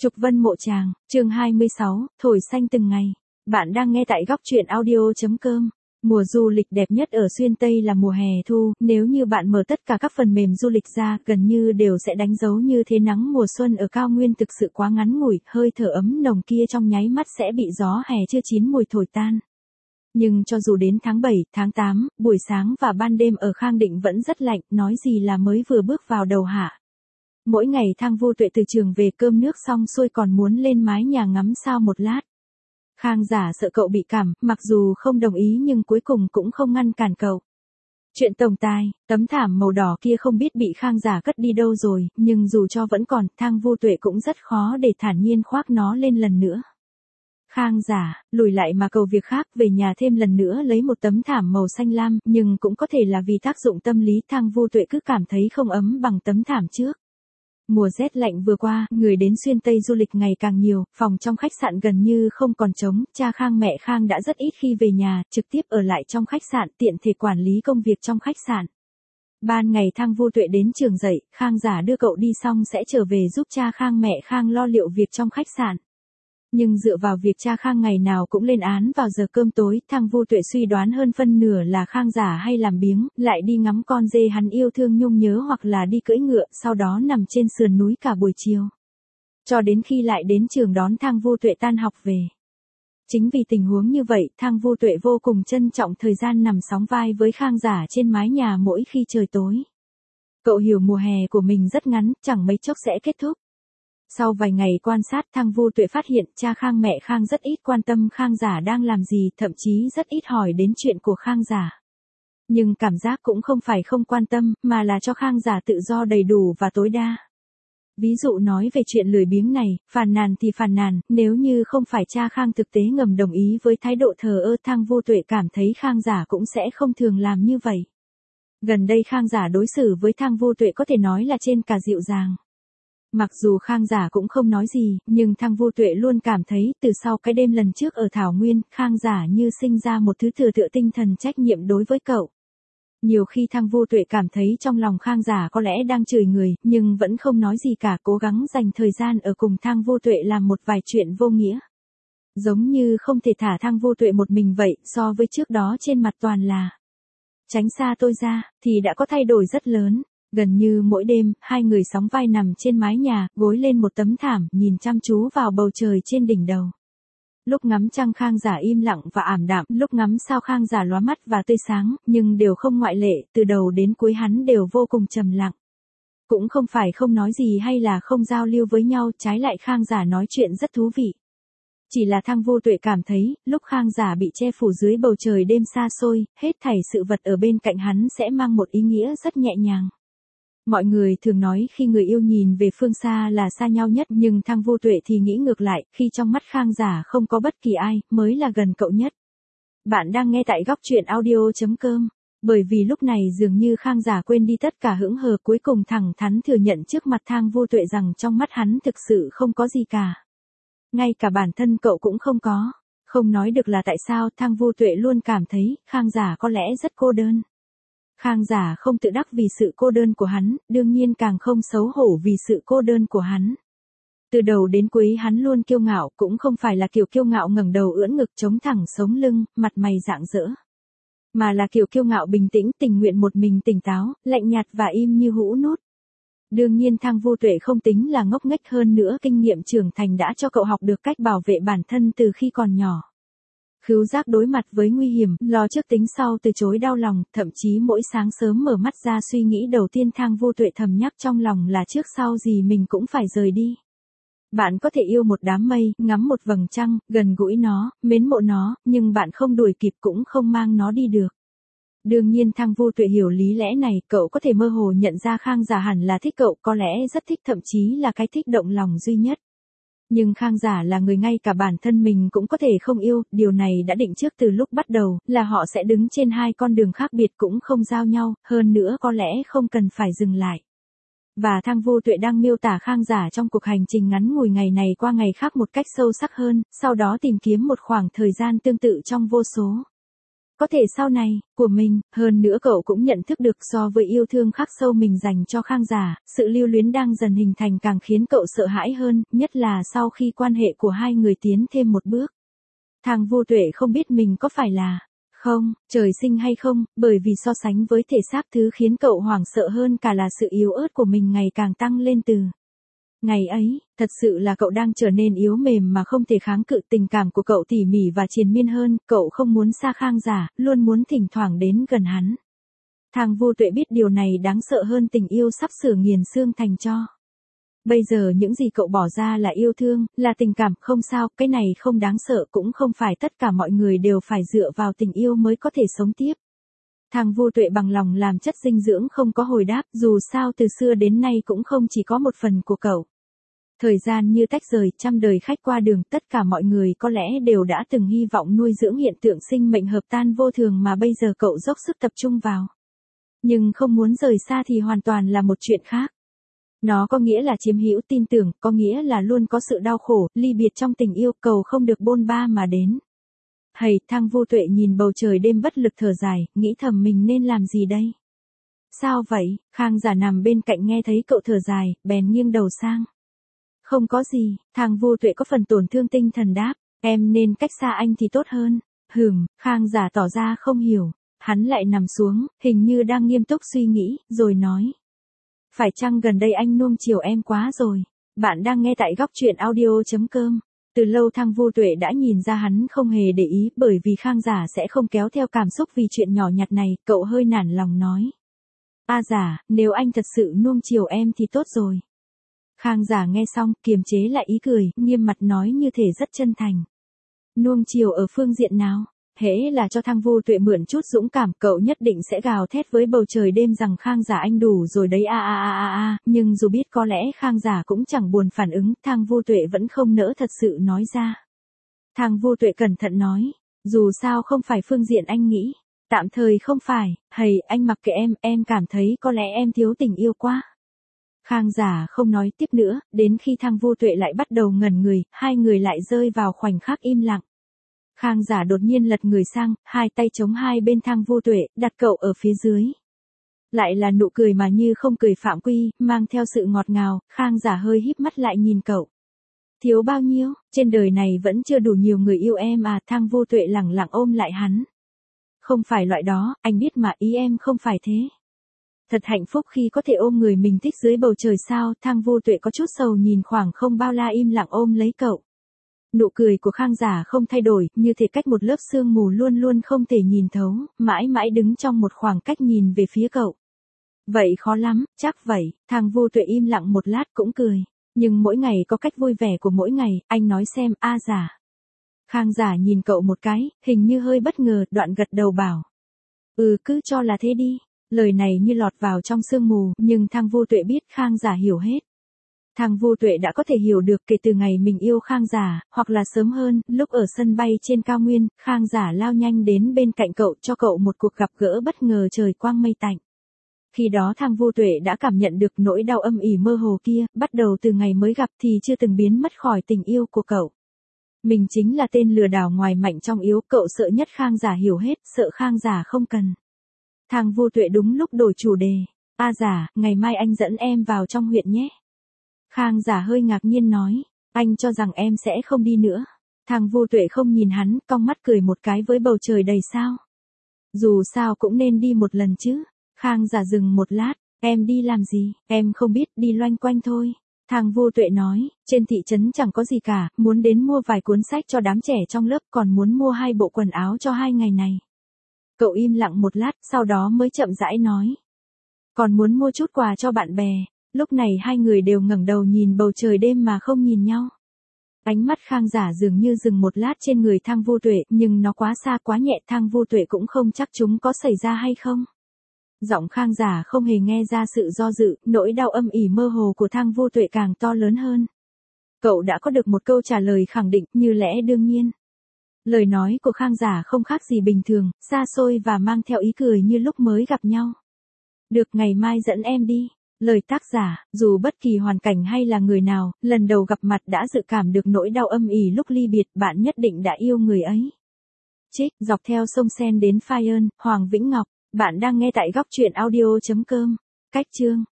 Trục Vân Mộ Tràng, chương 26, thổi xanh từng ngày. Bạn đang nghe tại góc truyện audio.com. Mùa du lịch đẹp nhất ở Xuyên Tây là mùa hè thu, nếu như bạn mở tất cả các phần mềm du lịch ra, gần như đều sẽ đánh dấu như thế nắng mùa xuân ở cao nguyên thực sự quá ngắn ngủi, hơi thở ấm nồng kia trong nháy mắt sẽ bị gió hè chưa chín mùi thổi tan. Nhưng cho dù đến tháng 7, tháng 8, buổi sáng và ban đêm ở Khang Định vẫn rất lạnh, nói gì là mới vừa bước vào đầu hạ. Mỗi ngày Thang Vu Tuệ từ trường về cơm nước xong xuôi còn muốn lên mái nhà ngắm sao một lát. Khang Giả sợ cậu bị cảm, mặc dù không đồng ý nhưng cuối cùng cũng không ngăn cản cậu. Chuyện tổng tài, tấm thảm màu đỏ kia không biết bị Khang Giả cất đi đâu rồi, nhưng dù cho vẫn còn, Thang Vu Tuệ cũng rất khó để thản nhiên khoác nó lên lần nữa. Khang Giả, lùi lại mà cầu việc khác, về nhà thêm lần nữa lấy một tấm thảm màu xanh lam, nhưng cũng có thể là vì tác dụng tâm lý Thang Vu Tuệ cứ cảm thấy không ấm bằng tấm thảm trước. Mùa rét lạnh vừa qua, người đến Xuyên Tây du lịch ngày càng nhiều, phòng trong khách sạn gần như không còn trống, cha Khang mẹ Khang đã rất ít khi về nhà, trực tiếp ở lại trong khách sạn, tiện thể quản lý công việc trong khách sạn. Ban ngày Thang Vu Tuệ đến trường dậy, Khang Giả đưa cậu đi xong sẽ trở về giúp cha Khang mẹ Khang lo liệu việc trong khách sạn. Nhưng dựa vào việc cha Khang ngày nào cũng lên án vào giờ cơm tối, Thang Vu Tuệ suy đoán hơn phân nửa là Khang Giả hay làm biếng, lại đi ngắm con dê hắn yêu thương nhung nhớ hoặc là đi cưỡi ngựa, sau đó nằm trên sườn núi cả buổi chiều. Cho đến khi lại đến trường đón Thang Vu Tuệ tan học về. Chính vì tình huống như vậy, Thang Vu Tuệ vô cùng trân trọng thời gian nằm sóng vai với Khang Giả trên mái nhà mỗi khi trời tối. Cậu hiểu mùa hè của mình rất ngắn, chẳng mấy chốc sẽ kết thúc. Sau vài ngày quan sát, Thang Vu Tuệ phát hiện cha Khang mẹ Khang rất ít quan tâm Khang Giả đang làm gì, thậm chí rất ít hỏi đến chuyện của Khang Giả. Nhưng cảm giác cũng không phải không quan tâm, mà là cho Khang Giả tự do đầy đủ và tối đa. Ví dụ nói về chuyện lười biếng này, phàn nàn thì phàn nàn, nếu như không phải cha Khang thực tế ngầm đồng ý với thái độ thờ ơ, Thang Vu Tuệ cảm thấy Khang Giả cũng sẽ không thường làm như vậy. Gần đây Khang Giả đối xử với Thang Vu Tuệ có thể nói là trên cả dịu dàng. Mặc dù Khang Giả cũng không nói gì, nhưng Thang Vu Tuệ luôn cảm thấy, từ sau cái đêm lần trước ở Thảo Nguyên, Khang Giả như sinh ra một thứ thừa tựa tinh thần trách nhiệm đối với cậu. Nhiều khi Thang Vu Tuệ cảm thấy trong lòng Khang Giả có lẽ đang chửi người, nhưng vẫn không nói gì cả, cố gắng dành thời gian ở cùng Thang Vu Tuệ làm một vài chuyện vô nghĩa. Giống như không thể thả Thang Vu Tuệ một mình vậy, so với trước đó trên mặt toàn là tránh xa tôi ra, thì đã có thay đổi rất lớn. Gần như mỗi đêm, hai người sóng vai nằm trên mái nhà, gối lên một tấm thảm, nhìn chăm chú vào bầu trời trên đỉnh đầu. Lúc ngắm trăng Khang Giả im lặng và ảm đạm, lúc ngắm sao Khang Giả lóa mắt và tươi sáng, nhưng đều không ngoại lệ, từ đầu đến cuối hắn đều vô cùng trầm lặng. Cũng không phải không nói gì hay là không giao lưu với nhau, trái lại Khang Giả nói chuyện rất thú vị. Chỉ là Thang Vu Tuệ cảm thấy, lúc Khang Giả bị che phủ dưới bầu trời đêm xa xôi, hết thảy sự vật ở bên cạnh hắn sẽ mang một ý nghĩa rất nhẹ nhàng. Mọi người thường nói khi người yêu nhìn về phương xa là xa nhau nhất, nhưng Thang Vu Tuệ thì nghĩ ngược lại, khi trong mắt Khang Giả không có bất kỳ ai, mới là gần cậu nhất. Bạn đang nghe tại góc truyện audio.com. Bởi vì lúc này dường như Khang Giả quên đi tất cả hững hờ, cuối cùng thẳng thắn thừa nhận trước mặt Thang Vu Tuệ rằng trong mắt hắn thực sự không có gì cả. Ngay cả bản thân cậu cũng không có. Không nói được là tại sao, Thang Vu Tuệ luôn cảm thấy Khang Giả có lẽ rất cô đơn. Khang Giả không tự đắc vì sự cô đơn của hắn, đương nhiên càng không xấu hổ vì sự cô đơn của hắn. Từ đầu đến cuối hắn luôn kiêu ngạo, cũng không phải là kiểu kiêu ngạo ngẩng đầu ưỡn ngực chống thẳng sống lưng, mặt mày rạng rỡ. Mà là kiểu kiêu ngạo bình tĩnh, tình nguyện một mình tỉnh táo, lạnh nhạt và im như hũ nút. Đương nhiên Thang Vu Tuệ không tính là ngốc nghếch, hơn nữa kinh nghiệm trưởng thành đã cho cậu học được cách bảo vệ bản thân từ khi còn nhỏ. Khứu giác đối mặt với nguy hiểm, lo trước tính sau, từ chối đau lòng, thậm chí mỗi sáng sớm mở mắt ra suy nghĩ đầu tiên Thang Vu Tuệ thầm nhắc trong lòng là trước sau gì mình cũng phải rời đi. Bạn có thể yêu một đám mây, ngắm một vầng trăng, gần gũi nó, mến mộ nó, nhưng bạn không đuổi kịp cũng không mang nó đi được. Đương nhiên Thang Vu Tuệ hiểu lý lẽ này, cậu có thể mơ hồ nhận ra Khang Giả hẳn là thích cậu, có lẽ rất thích, thậm chí là cái thích động lòng duy nhất. Nhưng Khang Giả là người ngay cả bản thân mình cũng có thể không yêu, điều này đã định trước từ lúc bắt đầu, là họ sẽ đứng trên hai con đường khác biệt cũng không giao nhau, hơn nữa có lẽ không cần phải dừng lại. Và Thang Vu Tuệ đang miêu tả Khang Giả trong cuộc hành trình ngắn ngủi ngày này qua ngày khác một cách sâu sắc hơn, sau đó tìm kiếm một khoảng thời gian tương tự trong vô số có thể sau này, của mình, hơn nữa cậu cũng nhận thức được so với yêu thương khắc sâu mình dành cho Khang Giả, sự lưu luyến đang dần hình thành càng khiến cậu sợ hãi hơn, nhất là sau khi quan hệ của hai người tiến thêm một bước. Thang Vô Tuệ không biết mình có phải là không, trời sinh hay không, bởi vì so sánh với thể xác thứ khiến cậu hoảng sợ hơn cả là sự yếu ớt của mình ngày càng tăng lên từ ngày ấy, thật sự là cậu đang trở nên yếu mềm mà không thể kháng cự tình cảm của cậu tỉ mỉ và triền miên hơn, cậu không muốn xa Khang Giả, luôn muốn thỉnh thoảng đến gần hắn. Thang Vô Tuệ biết điều này đáng sợ hơn tình yêu sắp sửa nghiền xương thành tro. Bây giờ những gì cậu bỏ ra là yêu thương, là tình cảm, không sao, cái này không đáng sợ, cũng không phải tất cả mọi người đều phải dựa vào tình yêu mới có thể sống tiếp. Thang Vô Tuệ bằng lòng làm chất dinh dưỡng không có hồi đáp, dù sao từ xưa đến nay cũng không chỉ có một phần của cậu. Thời gian như tách rời, trăm đời khách qua đường, tất cả mọi người có lẽ đều đã từng hy vọng nuôi dưỡng hiện tượng sinh mệnh hợp tan vô thường mà bây giờ cậu dốc sức tập trung vào. Nhưng không muốn rời xa thì hoàn toàn là một chuyện khác. Nó có nghĩa là chiếm hữu tin tưởng, có nghĩa là luôn có sự đau khổ, ly biệt trong tình yêu, cầu không được bôn ba mà đến. Hầy, Thang Vô Tuệ nhìn bầu trời đêm bất lực thở dài, nghĩ thầm mình nên làm gì đây? Sao vậy? Khang Giả nằm bên cạnh nghe thấy cậu thở dài, bèn nghiêng đầu sang. Không có gì, Thang Vô Tuệ có phần tổn thương tinh thần đáp, em nên cách xa anh thì tốt hơn. Khang Giả tỏ ra không hiểu, hắn lại nằm xuống, hình như đang nghiêm túc suy nghĩ, rồi nói. Phải chăng gần đây anh nuông chiều em quá rồi? Bạn đang nghe tại góc truyện audio.com. Từ lâu Thang Vô Tuệ đã nhìn ra hắn không hề để ý, bởi vì Khang Giả sẽ không kéo theo cảm xúc vì chuyện nhỏ nhặt này, cậu hơi nản lòng nói. Giả, nếu anh thật sự nuông chiều em thì tốt rồi. Khang Giả nghe xong, kiềm chế lại ý cười, nghiêm mặt nói như thể rất chân thành. Nuông chiều ở phương diện nào? Hễ là cho Thang Vô Tuệ mượn chút dũng cảm, cậu nhất định sẽ gào thét với bầu trời đêm rằng Khang Giả anh đủ rồi đấy nhưng dù biết có lẽ Khang Giả cũng chẳng buồn phản ứng, Thang Vô Tuệ vẫn không nỡ thật sự nói ra. Thang Vô Tuệ cẩn thận nói, dù sao không phải phương diện anh nghĩ, tạm thời không phải, anh mặc kệ em cảm thấy có lẽ em thiếu tình yêu quá. Khang Giả không nói tiếp nữa, đến khi Thang Vô Tuệ lại bắt đầu ngẩn người, hai người lại rơi vào khoảnh khắc im lặng. Khang Giả đột nhiên lật người sang, hai tay chống hai bên Thang Vô Tuệ, đặt cậu ở phía dưới. Lại là nụ cười mà như không cười phạm quy, mang theo sự ngọt ngào, Khang Giả hơi híp mắt lại nhìn cậu. Thiếu bao nhiêu, trên đời này vẫn chưa đủ nhiều người yêu em Thang Vô Tuệ lẳng lặng ôm lại hắn. Không phải loại đó, anh biết mà, ý em không phải thế. Thật hạnh phúc khi có thể ôm người mình thích dưới bầu trời sao, Thang Vô Tuệ có chút sầu nhìn khoảng không bao la im lặng ôm lấy cậu. Nụ cười của Khang Giả không thay đổi, như thể cách một lớp sương mù luôn luôn không thể nhìn thấu, mãi mãi đứng trong một khoảng cách nhìn về phía cậu. Vậy khó lắm, chắc vậy, Thang Vô Tuệ im lặng một lát cũng cười. Nhưng mỗi ngày có cách vui vẻ của mỗi ngày, anh nói xem, Giả. Khang Giả nhìn cậu một cái, hình như hơi bất ngờ, đoạn gật đầu bảo. Cứ cho là thế đi. Lời này như lọt vào trong sương mù, nhưng Thang Vô Tuệ biết Khang Giả hiểu hết. Thang Vô Tuệ đã có thể hiểu được kể từ ngày mình yêu Khang Giả, hoặc là sớm hơn, lúc ở sân bay trên cao nguyên, Khang Giả lao nhanh đến bên cạnh cậu cho cậu một cuộc gặp gỡ bất ngờ trời quang mây tạnh. Khi đó Thang Vô Tuệ đã cảm nhận được nỗi đau âm ỉ mơ hồ kia, bắt đầu từ ngày mới gặp thì chưa từng biến mất khỏi tình yêu của cậu. Mình chính là tên lừa đảo ngoài mạnh trong yếu, cậu sợ nhất Khang Giả hiểu hết, sợ Khang Giả không cần. Thang Vô Tuệ đúng lúc đổi chủ đề. Giả, ngày mai anh dẫn em vào trong huyện nhé. Khang Giả hơi ngạc nhiên nói, anh cho rằng em sẽ không đi nữa. Thang Vô Tuệ không nhìn hắn, cong mắt cười một cái với bầu trời đầy sao. Dù sao cũng nên đi một lần chứ. Khang Giả dừng một lát, em đi làm gì, em không biết, đi loanh quanh thôi. Thang Vô Tuệ nói, trên thị trấn chẳng có gì cả, muốn đến mua vài cuốn sách cho đám trẻ trong lớp, còn muốn mua 2 bộ quần áo cho 2 ngày này. Cậu im lặng một lát, sau đó mới chậm rãi nói. Còn muốn mua chút quà cho bạn bè. Lúc này hai người đều ngẩng đầu nhìn bầu trời đêm mà không nhìn nhau. Ánh mắt Khang Giả dường như dừng một lát trên người Thang Vô Tuệ, nhưng nó quá xa quá nhẹ, Thang Vô Tuệ cũng không chắc chúng có xảy ra hay không. Giọng Khang Giả không hề nghe ra sự do dự, nỗi đau âm ỉ mơ hồ của Thang Vô Tuệ càng to lớn hơn. Cậu đã có được một câu trả lời khẳng định, như lẽ đương nhiên. Lời nói của Khang Giả không khác gì bình thường, xa xôi và mang theo ý cười như lúc mới gặp nhau. Được, ngày mai dẫn em đi. Lời tác giả, dù bất kỳ hoàn cảnh hay là người nào, lần đầu gặp mặt đã dự cảm được nỗi đau âm ỉ lúc ly biệt, bạn nhất định đã yêu người ấy. Trích, dọc theo sông Sen đến Phai Ơn, Hoàng Vĩnh Ngọc. Bạn đang nghe tại góc truyện audio.com. Cách chương